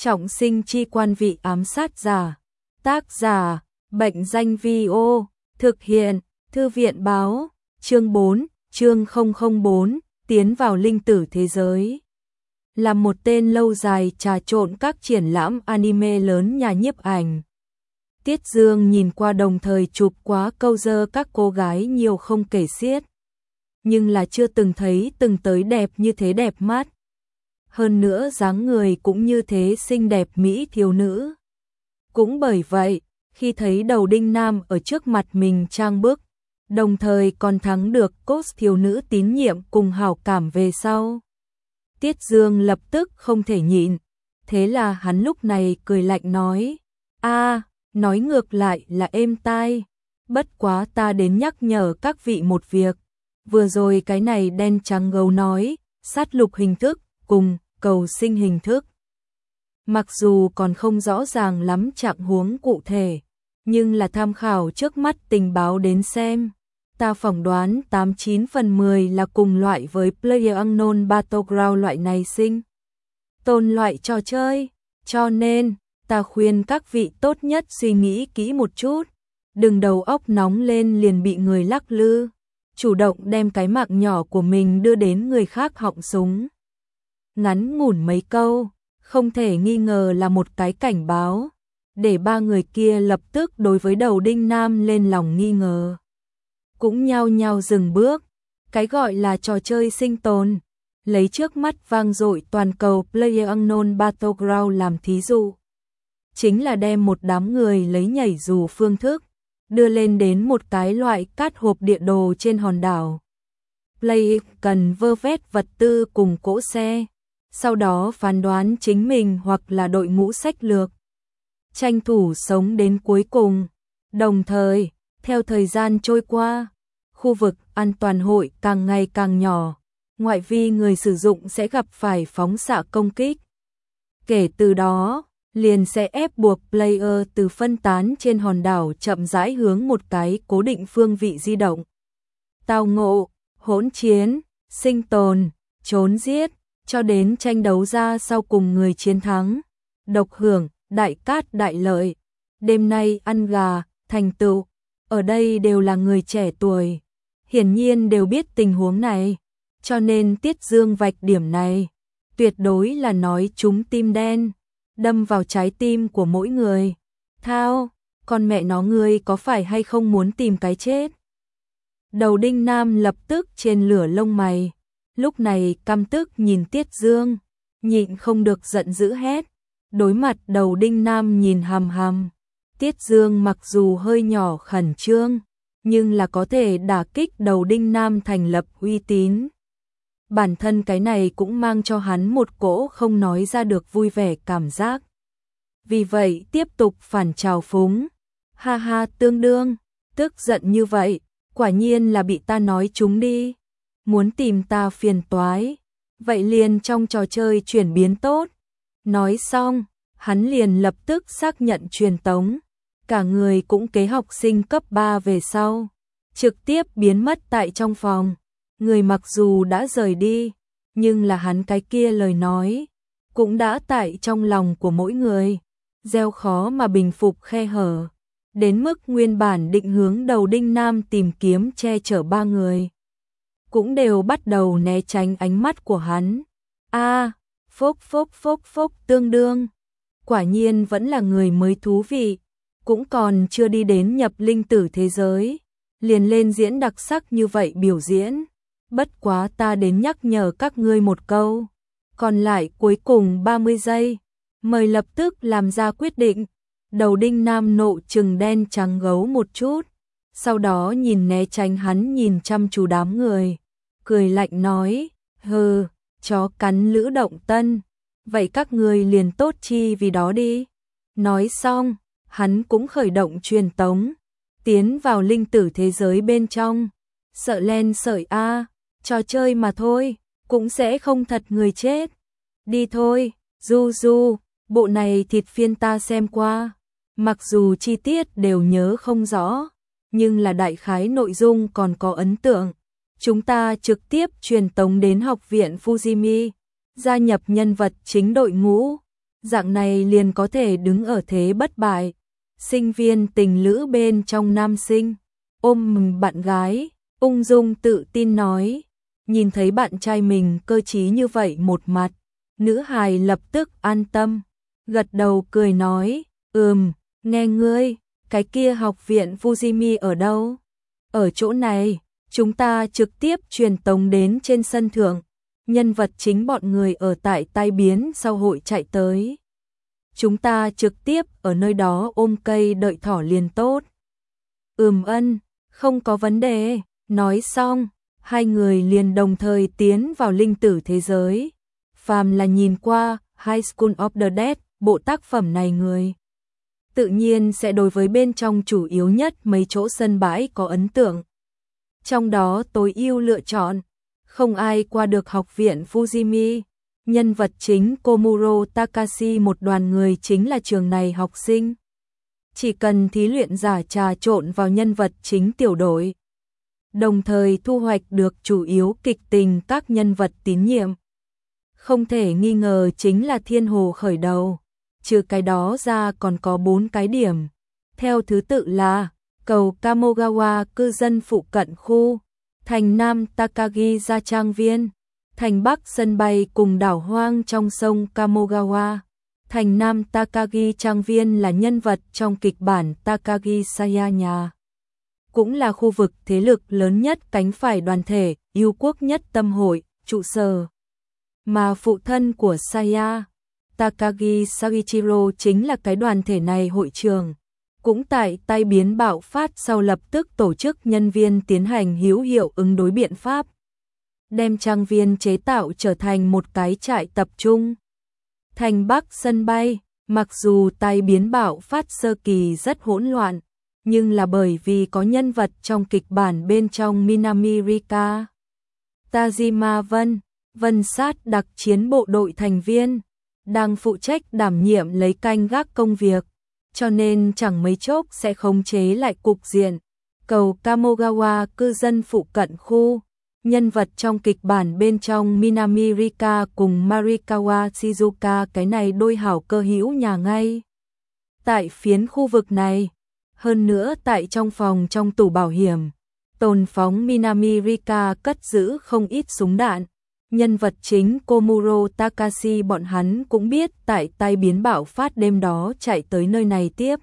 Trọng sinh chi quan vị ám sát giả. Tác giả, Bệnh danh Vi-ô. Thực hiện, Thư viện báo. Chương 4, chương 004, tiến vào linh tử thế giới. Là một tên lâu dài trà trộn các triển lãm anime lớn nhà nhiếp ảnh. Tiết Dương nhìn qua đồng thời chụp quá câu dơ các cô gái nhiều không kể xiết. Nhưng là chưa từng thấy từng tới đẹp như thế đẹp mắt. Hơn nữa dáng người cũng như thế xinh đẹp mỹ thiếu nữ. Cũng bởi vậy, khi thấy đầu đinh nam ở trước mặt mình trang bức, đồng thời còn thắng được cốt thiếu nữ tín nhiệm cùng hảo cảm về sau. Tiết Dương lập tức không thể nhịn, thế là hắn lúc này cười lạnh nói, nói ngược lại là êm tai, bất quá ta đến nhắc nhở các vị một việc, vừa rồi cái này đen trắng gấu nói, sát lục hình thức, cùng cầu sinh hình thức. Mặc dù còn không rõ ràng lắm trạng huống cụ thể, nhưng là tham khảo trước mắt tình báo đến xem. Ta phỏng đoán 89 phần 10 là cùng loại với PlayerUnknown's Battleground loại này sinh tồn loại trò chơi, cho nên ta khuyên các vị tốt nhất suy nghĩ kỹ một chút, đừng đầu óc nóng lên liền bị người lắc lư, chủ động đem cái mạng nhỏ của mình đưa đến người khác họng súng. Ngắn ngủn mấy câu, không thể nghi ngờ là một cái cảnh báo, để ba người kia lập tức đối với đầu đinh nam lên lòng nghi ngờ. Cũng nhao nhao dừng bước, cái gọi là trò chơi sinh tồn, lấy trước mắt vang dội toàn cầu PlayerUnknown's Battleground làm thí dụ. Chính là đem một đám người lấy nhảy dù phương thức, đưa lên đến một cái loại cát hộp địa đồ trên hòn đảo. Player cần vơ vét vật tư cùng cỗ xe, sau đó phán đoán chính mình hoặc là đội ngũ sách lược. Tranh thủ sống đến cuối cùng, đồng thời, theo thời gian trôi qua, khu vực an toàn hội càng ngày càng nhỏ, ngoại vi người sử dụng sẽ gặp phải phóng xạ công kích. Kể từ đó, liền sẽ ép buộc player từ phân tán trên hòn đảo chậm rãi hướng một cái cố định phương vị di động. Tao ngộ, hỗn chiến, sinh tồn, trốn giết, cho đến tranh đấu ra sau cùng người chiến thắng. Độc hưởng, đại cát đại lợi. Đêm nay ăn gà, thành tựu. Ở đây đều là người trẻ tuổi, hiển nhiên đều biết tình huống này, cho nên Tiết Dương vạch điểm này, tuyệt đối là nói trúng tim đen, đâm vào trái tim của mỗi người. Thao, con mẹ nó ngươi có phải hay không muốn tìm cái chết? Đầu đinh nam lập tức trên lửa lông mày, lúc này căm tức nhìn Tiết Dương, nhịn không được giận dữ hét, đối mặt đầu đinh nam nhìn hằm hằm. Tiết Dương mặc dù hơi nhỏ khẩn trương, nhưng là có thể đả kích đầu đinh nam thành lập uy tín. Bản thân cái này cũng mang cho hắn một cỗ không nói ra được vui vẻ cảm giác. Vì vậy tiếp tục phản trào phúng. Ha ha tương đương, tức giận như vậy, quả nhiên là bị ta nói trúng đi. Muốn tìm ta phiền toái, vậy liền trong trò chơi chuyển biến tốt. Nói xong, hắn liền lập tức xác nhận truyền tống. Cả người cũng kế học sinh cấp 3 về sau, trực tiếp biến mất tại trong phòng. Người mặc dù đã rời đi, nhưng là hắn cái kia lời nói, cũng đã tại trong lòng của mỗi người, gieo khó mà bình phục khe hở, đến mức nguyên bản định hướng đầu đinh nam tìm kiếm che chở ba người. Cũng đều bắt đầu né tránh ánh mắt của hắn. Phốc phốc phốc phốc tương đương, quả nhiên vẫn là người mới thú vị. Cũng còn chưa đi đến nhập linh tử thế giới, liền lên diễn đặc sắc như vậy biểu diễn. Bất quá ta đến nhắc nhở các ngươi một câu, còn lại cuối cùng 30 giây, mời lập tức làm ra quyết định. Đầu đinh nam nộ trừng đen trắng gấu một chút, sau đó nhìn né tránh hắn nhìn chăm chú đám người, cười lạnh nói, hừ, chó cắn lữ động tân, vậy các ngươi liền tốt chi vì đó đi. Nói xong, hắn cũng khởi động truyền tống, tiến vào linh tử thế giới bên trong. Sợ len sợi trò chơi mà thôi, cũng sẽ không thật người chết. Đi thôi, du, bộ này thịt phiên ta xem qua. Mặc dù chi tiết đều nhớ không rõ, nhưng là đại khái nội dung còn có ấn tượng. Chúng ta trực tiếp truyền tống đến học viện Fujimi, gia nhập nhân vật chính đội ngũ. dạng này liền có thể đứng ở thế bất bại. Sinh viên tình lữ bên trong nam sinh, ôm bạn gái, ung dung tự tin nói, nhìn thấy bạn trai mình cơ trí như vậy một mặt, nữ hài lập tức an tâm, gật đầu cười nói, nghe ngươi, cái kia học viện Fujimi ở đâu? Ở chỗ này, chúng ta trực tiếp truyền tống đến trên sân thượng, nhân vật chính bọn người ở tại tai biến sau hội chạy tới. Chúng ta trực tiếp ở nơi đó ôm cây đợi thỏ liền tốt. Ân, không có vấn đề, nói xong, hai người liền đồng thời tiến vào linh tử thế giới. Phàm là nhìn qua High School of the Dead, bộ tác phẩm này người tự nhiên sẽ đối với bên trong chủ yếu nhất mấy chỗ sân bãi có ấn tượng. Trong đó tối ưu lựa chọn, không ai qua được học viện Fujimi. Nhân vật chính Komuro Takashi một đoàn người chính là trường này học sinh. Chỉ cần thí luyện giả trà trộn vào nhân vật chính tiểu đội, đồng thời thu hoạch được chủ yếu kịch tình các nhân vật tín nhiệm. Không thể nghi ngờ chính là thiên hồ khởi đầu. Trừ cái đó ra còn có 4 cái điểm. Theo thứ tự là cầu Kamogawa cư dân phụ cận khu, thành Nam Takagi gia trang viên, thành Bắc sân bay cùng đảo hoang trong sông Kamogawa. Thành Nam Takagi trang viên là nhân vật trong kịch bản Takagi Sayanya. Cũng là khu vực thế lực lớn nhất cánh phải đoàn thể yêu quốc nhất tâm hội, trụ sở. Mà phụ thân của Saya, Takagi Sagichiro chính là cái đoàn thể này hội trường. Cũng tại tai biến bạo phát sau lập tức tổ chức nhân viên tiến hành hữu hiệu ứng đối biện pháp, đem trang viên chế tạo trở thành một cái trại tập trung. Thành Bắc sân bay, mặc dù tai biến bạo phát sơ kỳ rất hỗn loạn, nhưng là bởi vì có nhân vật trong kịch bản bên trong Minami Rika, Tajima Vân sát đặc chiến bộ đội thành viên, đang phụ trách đảm nhiệm lấy canh gác công việc, cho nên chẳng mấy chốc sẽ khống chế lại cục diện. Cầu Kamogawa cư dân phụ cận khu, nhân vật trong kịch bản bên trong Minami Rika cùng Marikawa Shizuka cái này đôi hảo cơ hữu nhà ngay tại phiến khu vực này. Hơn nữa tại trong phòng trong tủ bảo hiểm, tồn phóng Minami Rika cất giữ không ít súng đạn. Nhân vật chính Komuro Takashi bọn hắn cũng biết tại tai biến bạo phát đêm đó chạy tới nơi này tiếp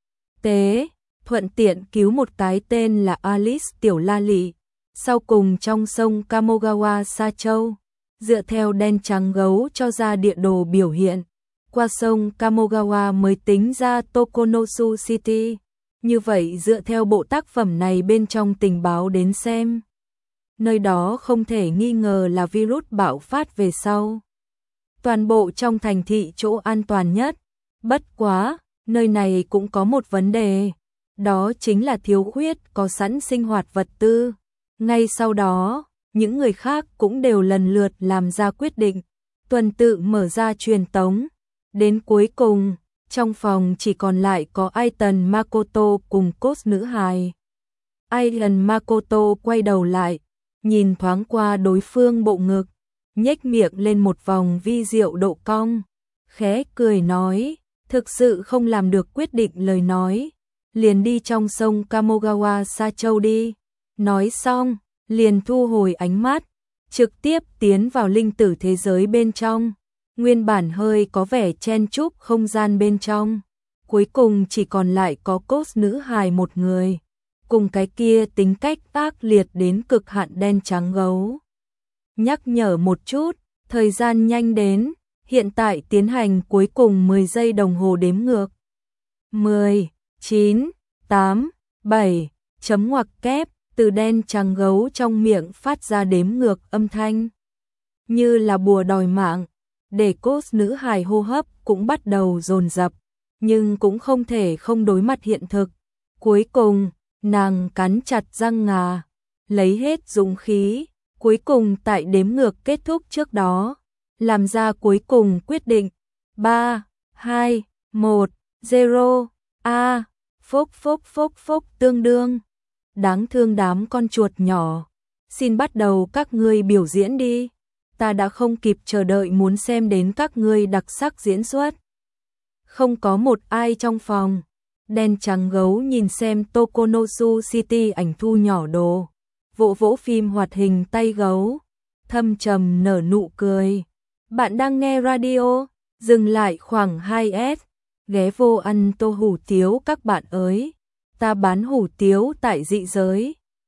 tế, thuận tiện cứu một cái tên là Alice tiểu la lị. Sau cùng trong sông Kamogawa Sa Châu, dựa theo đen trắng gấu cho ra địa đồ biểu hiện, qua sông Kamogawa mới tính ra Tokonosu City. Như vậy dựa theo bộ tác phẩm này bên trong tình báo đến xem, nơi đó không thể nghi ngờ là virus bạo phát về sau. Toàn bộ trong thành thị chỗ an toàn nhất. Bất quá, nơi này cũng có một vấn đề, đó chính là thiếu khuyết có sẵn sinh hoạt vật tư. Ngay sau đó, những người khác cũng đều lần lượt làm ra quyết định, tuần tự mở ra truyền tống. Đến cuối cùng, trong phòng chỉ còn lại có Aiton Makoto cùng Cos nữ hài. Aiton Makoto quay đầu lại, nhìn thoáng qua đối phương bộ ngực, nhếch miệng lên một vòng vi diệu độ cong, khẽ cười nói, thực sự không làm được quyết định lời nói, liền đi trong sông Kamogawa Sa Châu đi. Nói xong, liền thu hồi ánh mắt, trực tiếp tiến vào linh tử thế giới bên trong. Nguyên bản hơi có vẻ chen chúc không gian bên trong, cuối cùng chỉ còn lại có Cos nữ hài một người, cùng cái kia tính cách ác liệt đến cực hạn đen trắng gấu. Nhắc nhở một chút, thời gian nhanh đến, hiện tại tiến hành cuối cùng 10 giây đồng hồ đếm ngược. 10, 9, 8, 7, chấm ngoặc kép, từ đen trắng gấu trong miệng phát ra đếm ngược âm thanh, như là bùa đòi mạng, để Cos nữ hài hô hấp cũng bắt đầu dồn dập, nhưng cũng không thể không đối mặt hiện thực. Cuối cùng, nàng cắn chặt răng ngà, lấy hết dũng khí, cuối cùng tại đếm ngược kết thúc trước đó, làm ra cuối cùng quyết định. 3, 2, 1, 0, phốc phốc phốc phốc tương đương. Đáng thương đám con chuột nhỏ, xin bắt đầu các ngươi biểu diễn đi. Ta đã không kịp chờ đợi muốn xem đến các ngươi đặc sắc diễn xuất. Không có một ai trong phòng. Đen trắng gấu nhìn xem Tokonosu City ảnh thu nhỏ đồ. Vỗ vỗ phim hoạt hình tay gấu. Thâm trầm nở nụ cười. Bạn đang nghe radio, dừng lại khoảng 2S. Ghé vô ăn tô hủ tiếu các bạn ơi. Ta bán hủ tiếu tại dị giới.